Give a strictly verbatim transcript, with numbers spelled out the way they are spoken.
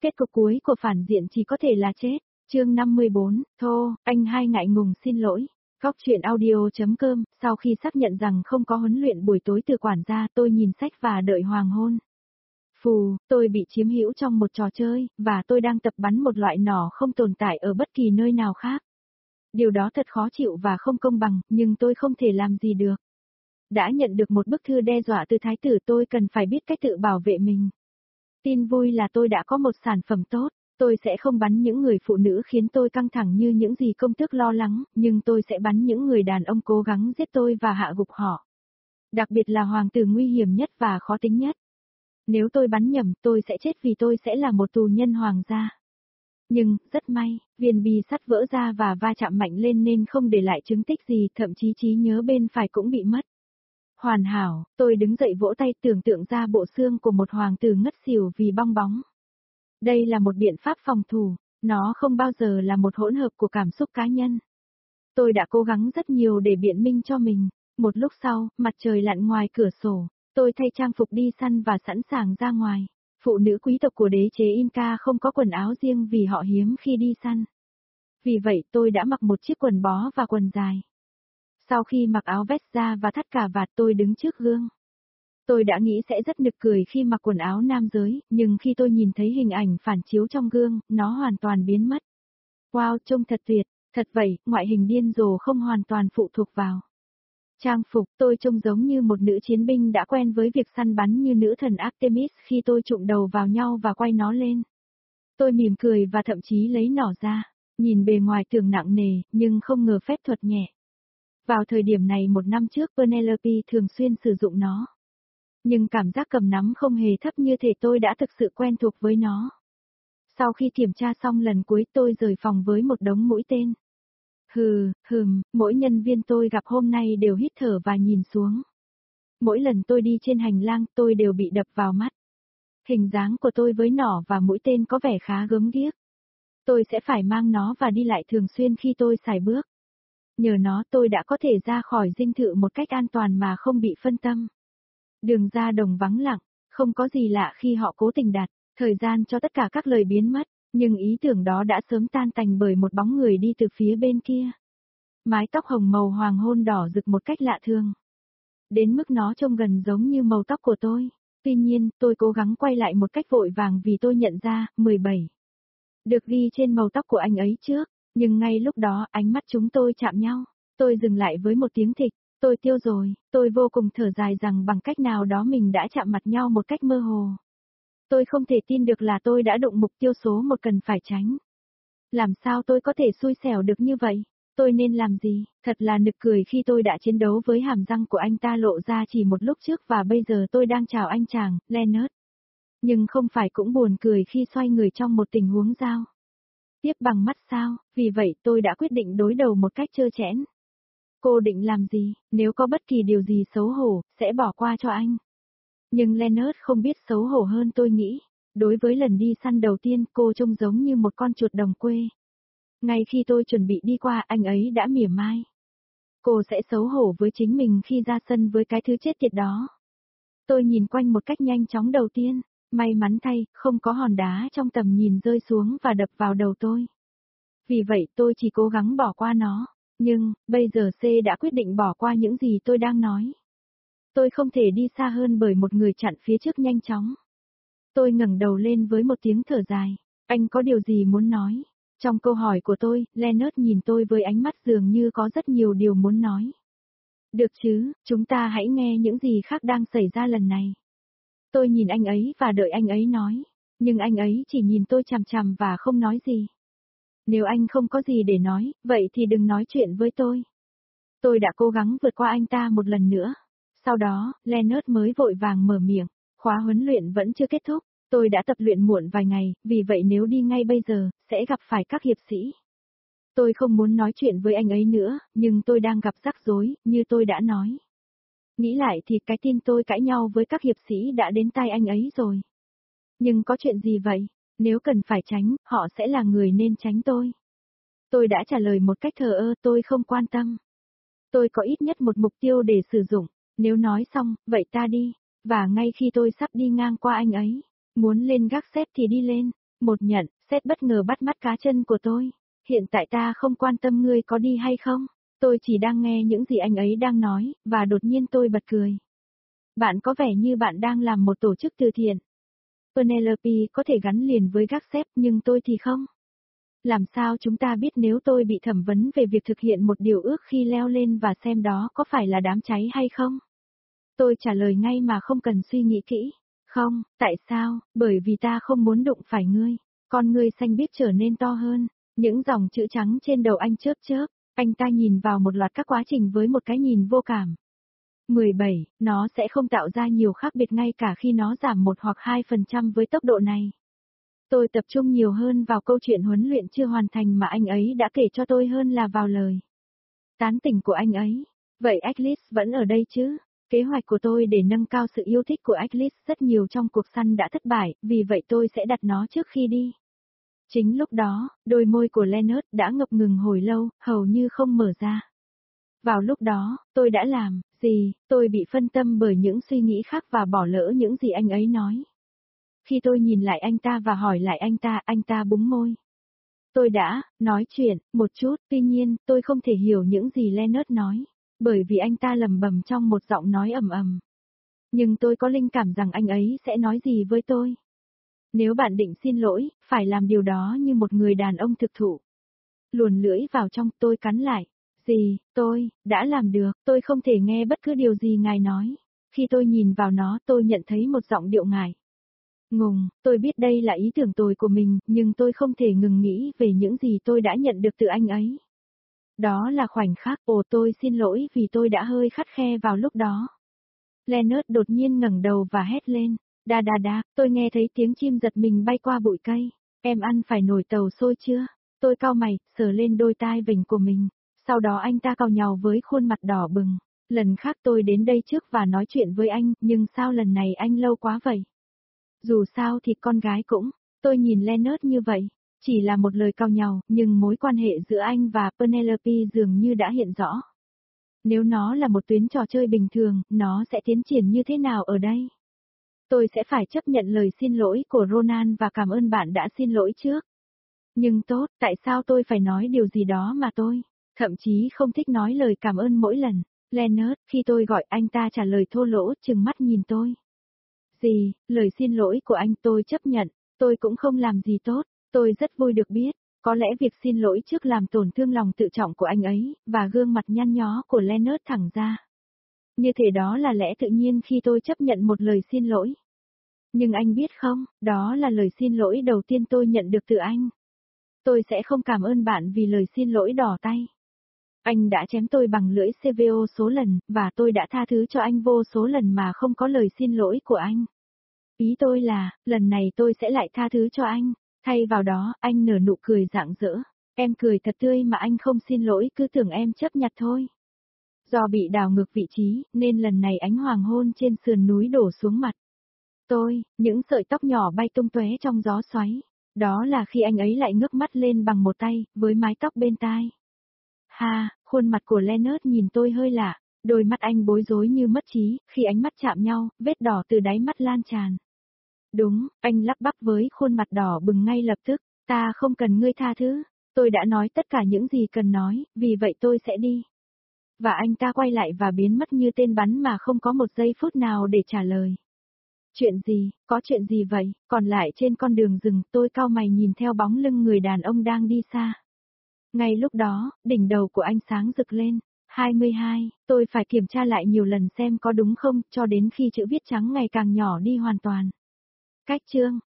Kết cục cuối của phản diện chỉ có thể là chết. Chương năm mươi bốn, thô, anh hai ngại ngùng xin lỗi. Góc truyện audio.com, sau khi xác nhận rằng không có huấn luyện buổi tối từ quản gia, tôi nhìn sách và đợi hoàng hôn. Phù, tôi bị chiếm hữu trong một trò chơi, và tôi đang tập bắn một loại nỏ không tồn tại ở bất kỳ nơi nào khác. Điều đó thật khó chịu và không công bằng, nhưng tôi không thể làm gì được. Đã nhận được một bức thư đe dọa từ thái tử, tôi cần phải biết cách tự bảo vệ mình. Tin vui là tôi đã có một sản phẩm tốt, tôi sẽ không bắn những người phụ nữ khiến tôi căng thẳng như những gì công tước lo lắng, nhưng tôi sẽ bắn những người đàn ông cố gắng giết tôi và hạ gục họ. Đặc biệt là hoàng tử nguy hiểm nhất và khó tính nhất. Nếu tôi bắn nhầm, tôi sẽ chết vì tôi sẽ là một tù nhân hoàng gia. Nhưng, rất may, viên bi sắt vỡ ra và va chạm mạnh lên nên không để lại chứng tích gì, thậm chí trí nhớ bên phải cũng bị mất. Hoàn hảo, tôi đứng dậy vỗ tay tưởng tượng ra bộ xương của một hoàng tử ngất xỉu vì bong bóng. Đây là một biện pháp phòng thủ, nó không bao giờ là một hỗn hợp của cảm xúc cá nhân. Tôi đã cố gắng rất nhiều để biện minh cho mình. Một lúc sau, mặt trời lặn ngoài cửa sổ, tôi thay trang phục đi săn và sẵn sàng ra ngoài. Phụ nữ quý tộc của đế chế Inca không có quần áo riêng vì họ hiếm khi đi săn. Vì vậy tôi đã mặc một chiếc quần bó và quần dài. Sau khi mặc áo vest da và thắt cà vạt, tôi đứng trước gương. Tôi đã nghĩ sẽ rất nực cười khi mặc quần áo nam giới, nhưng khi tôi nhìn thấy hình ảnh phản chiếu trong gương, nó hoàn toàn biến mất. Wow, trông thật tuyệt, thật vậy, ngoại hình điên rồ không hoàn toàn phụ thuộc vào trang phục. Tôi trông giống như một nữ chiến binh đã quen với việc săn bắn như nữ thần Artemis khi tôi trụm đầu vào nhau và quay nó lên. Tôi mỉm cười và thậm chí lấy nỏ ra, nhìn bề ngoài tưởng nặng nề, nhưng không ngờ phép thuật nhẹ. Vào thời điểm này một năm trước Penelope thường xuyên sử dụng nó. Nhưng cảm giác cầm nắm không hề thấp như thể tôi đã thực sự quen thuộc với nó. Sau khi kiểm tra xong lần cuối, tôi rời phòng với một đống mũi tên. Hừ, hừm, mỗi nhân viên tôi gặp hôm nay đều hít thở và nhìn xuống. Mỗi lần tôi đi trên hành lang, tôi đều bị đập vào mắt. Hình dáng của tôi với nỏ và mũi tên có vẻ khá gớm ghiếc. Tôi sẽ phải mang nó và đi lại thường xuyên khi tôi sải bước. Nhờ nó tôi đã có thể ra khỏi dinh thự một cách an toàn mà không bị phân tâm. Đường ra đồng vắng lặng, không có gì lạ khi họ cố tình đặt thời gian cho tất cả các lời biến mất, nhưng ý tưởng đó đã sớm tan tành bởi một bóng người đi từ phía bên kia. Mái tóc hồng màu hoàng hôn đỏ rực một cách lạ thường. Đến mức nó trông gần giống như màu tóc của tôi. Tuy nhiên, tôi cố gắng quay lại một cách vội vàng vì tôi nhận ra, mười bảy. Được ghi trên màu tóc của anh ấy trước, nhưng ngay lúc đó ánh mắt chúng tôi chạm nhau. Tôi dừng lại với một tiếng thịch. Tôi tiêu rồi, tôi vô cùng thở dài rằng bằng cách nào đó mình đã chạm mặt nhau một cách mơ hồ. Tôi không thể tin được là tôi đã đụng mục tiêu số một cần phải tránh. Làm sao tôi có thể xui xẻo được như vậy? Tôi nên làm gì? Thật là nực cười khi tôi đã chiến đấu với hàm răng của anh ta lộ ra chỉ một lúc trước và bây giờ tôi đang chào anh chàng, Leonard. Nhưng không phải cũng buồn cười khi xoay người trong một tình huống giao tiếp bằng mắt sao? Vì vậy tôi đã quyết định đối đầu một cách trơ trẽn. Cô định làm gì, nếu có bất kỳ điều gì xấu hổ, sẽ bỏ qua cho anh. Nhưng Leonard không biết xấu hổ hơn tôi nghĩ. Đối với lần đi săn đầu tiên, cô trông giống như một con chuột đồng quê. Ngay khi tôi chuẩn bị đi qua, anh ấy đã mỉa mai. Cô sẽ xấu hổ với chính mình khi ra sân với cái thứ chết tiệt đó. Tôi nhìn quanh một cách nhanh chóng đầu tiên, may mắn thay, không có hòn đá trong tầm nhìn rơi xuống và đập vào đầu tôi. Vì vậy tôi chỉ cố gắng bỏ qua nó. Nhưng, bây giờ C đã quyết định bỏ qua những gì tôi đang nói. Tôi không thể đi xa hơn bởi một người chặn phía trước nhanh chóng. Tôi ngẩng đầu lên với một tiếng thở dài. Anh có điều gì muốn nói? Trong câu hỏi của tôi, Leonard nhìn tôi với ánh mắt dường như có rất nhiều điều muốn nói. Được chứ, chúng ta hãy nghe những gì khác đang xảy ra lần này. Tôi nhìn anh ấy và đợi anh ấy nói. Nhưng anh ấy chỉ nhìn tôi chằm chằm và không nói gì. Nếu anh không có gì để nói, vậy thì đừng nói chuyện với tôi. Tôi đã cố gắng vượt qua anh ta một lần nữa. Sau đó, Leonard mới vội vàng mở miệng. Khóa huấn luyện vẫn chưa kết thúc. Tôi đã tập luyện muộn vài ngày, vì vậy nếu đi ngay bây giờ, sẽ gặp phải các hiệp sĩ. Tôi không muốn nói chuyện với anh ấy nữa, nhưng tôi đang gặp rắc rối, như tôi đã nói. Nghĩ lại thì cái tin tôi cãi nhau với các hiệp sĩ đã đến tai anh ấy rồi. Nhưng có chuyện gì vậy? Nếu cần phải tránh, họ sẽ là người nên tránh tôi. Tôi đã trả lời một cách thờ ơ, tôi không quan tâm. Tôi có ít nhất một mục tiêu để sử dụng. Nếu nói xong, vậy ta đi. Và ngay khi tôi sắp đi ngang qua anh ấy, muốn lên gác xếp thì đi lên. Một nhận, xét bất ngờ bắt mắt cá chân của tôi. Hiện tại ta không quan tâm ngươi có đi hay không. Tôi chỉ đang nghe những gì anh ấy đang nói, và đột nhiên tôi bật cười. Bạn có vẻ như bạn đang làm một tổ chức từ thiện. Penelope có thể gắn liền với gác xếp nhưng tôi thì không. Làm sao chúng ta biết nếu tôi bị thẩm vấn về việc thực hiện một điều ước khi leo lên và xem đó có phải là đám cháy hay không? Tôi trả lời ngay mà không cần suy nghĩ kỹ. Không, tại sao? Bởi vì ta không muốn đụng phải ngươi. Con ngươi xanh biếc trở nên to hơn. Những dòng chữ trắng trên đầu anh chớp chớp. Anh ta nhìn vào một loạt các quá trình với một cái nhìn vô cảm. mười bảy, nó sẽ không tạo ra nhiều khác biệt ngay cả khi nó giảm một hoặc hai phần trăm với tốc độ này. Tôi tập trung nhiều hơn vào câu chuyện huấn luyện chưa hoàn thành mà anh ấy đã kể cho tôi hơn là vào lời tán tỉnh của anh ấy. Vậy Alice vẫn ở đây chứ? Kế hoạch của tôi để nâng cao sự yêu thích của Alice rất nhiều trong cuộc săn đã thất bại, vì vậy tôi sẽ đặt nó trước khi đi. Chính lúc đó, đôi môi của Leonard đã ngập ngừng hồi lâu, hầu như không mở ra. Vào lúc đó, tôi đã làm gì? Tôi bị phân tâm bởi những suy nghĩ khác và bỏ lỡ những gì anh ấy nói. Khi tôi nhìn lại anh ta và hỏi lại anh ta, anh ta búng môi. Tôi đã nói chuyện một chút, tuy nhiên, tôi không thể hiểu những gì Leonard nói, bởi vì anh ta lẩm bẩm trong một giọng nói ầm ầm. Nhưng tôi có linh cảm rằng anh ấy sẽ nói gì với tôi. Nếu bạn định xin lỗi, phải làm điều đó như một người đàn ông thực thụ. Luồn lưỡi vào trong, tôi cắn lại. Gì, tôi, đã làm được, tôi không thể nghe bất cứ điều gì ngài nói. Khi tôi nhìn vào nó, tôi nhận thấy một giọng điệu ngài. Ngùng, tôi biết đây là ý tưởng tồi của mình, nhưng tôi không thể ngừng nghĩ về những gì tôi đã nhận được từ anh ấy. Đó là khoảnh khắc, ồ tôi xin lỗi vì tôi đã hơi khắt khe vào lúc đó. Leonard đột nhiên ngẩng đầu và hét lên. Đa đa đa, tôi nghe thấy tiếng chim giật mình bay qua bụi cây. Em ăn phải nồi tàu xôi chưa? Tôi cau mày, sờ lên đôi tai vểnh của mình. Sau đó anh ta cau nhàu với khuôn mặt đỏ bừng. Lần khác tôi đến đây trước và nói chuyện với anh, nhưng sao lần này anh lâu quá vậy? Dù sao thì con gái cũng, tôi nhìn Leonard như vậy. Chỉ là một lời cau nhàu, nhưng mối quan hệ giữa anh và Penelope dường như đã hiện rõ. Nếu nó là một tuyến trò chơi bình thường, nó sẽ tiến triển như thế nào ở đây? Tôi sẽ phải chấp nhận lời xin lỗi của Ronan và cảm ơn bạn đã xin lỗi trước. Nhưng tốt, tại sao tôi phải nói điều gì đó mà tôi, thậm chí không thích nói lời cảm ơn mỗi lần. Leonard, khi tôi gọi anh ta trả lời thô lỗ, trừng mắt nhìn tôi. Gì, lời xin lỗi của anh tôi chấp nhận, tôi cũng không làm gì tốt, tôi rất vui được biết. Có lẽ việc xin lỗi trước làm tổn thương lòng tự trọng của anh ấy, và gương mặt nhăn nhó của Leonard thẳng ra. Như thế đó là lẽ tự nhiên khi tôi chấp nhận một lời xin lỗi. Nhưng anh biết không, đó là lời xin lỗi đầu tiên tôi nhận được từ anh. Tôi sẽ không cảm ơn bạn vì lời xin lỗi đỏ tay. Anh đã chém tôi bằng lưỡi xê vê o số lần, và tôi đã tha thứ cho anh vô số lần mà không có lời xin lỗi của anh. Ý tôi là, lần này tôi sẽ lại tha thứ cho anh. Thay vào đó, anh nở nụ cười rạng rỡ. Em cười thật tươi mà anh không xin lỗi, cứ tưởng em chấp nhặt thôi. Do bị đảo ngược vị trí, nên lần này ánh hoàng hôn trên sườn núi đổ xuống mặt tôi, những sợi tóc nhỏ bay tung tóe trong gió xoáy. Đó là khi anh ấy lại ngước mắt lên bằng một tay, với mái tóc bên tai. Ha, khuôn mặt của Leonard nhìn tôi hơi lạ, đôi mắt anh bối rối như mất trí, khi ánh mắt chạm nhau, vết đỏ từ đáy mắt lan tràn. Đúng, anh lắp bắp với khuôn mặt đỏ bừng ngay lập tức, ta không cần ngươi tha thứ, tôi đã nói tất cả những gì cần nói, vì vậy tôi sẽ đi. Và anh ta quay lại và biến mất như tên bắn mà không có một giây phút nào để trả lời. Chuyện gì, có chuyện gì vậy? Còn lại trên con đường rừng, tôi cau mày nhìn theo bóng lưng người đàn ông đang đi xa. Ngay lúc đó, đỉnh đầu của anh sáng rực lên. hai mươi hai, tôi phải kiểm tra lại nhiều lần xem có đúng không, cho đến khi chữ viết trắng ngày càng nhỏ đi hoàn toàn. Cách chương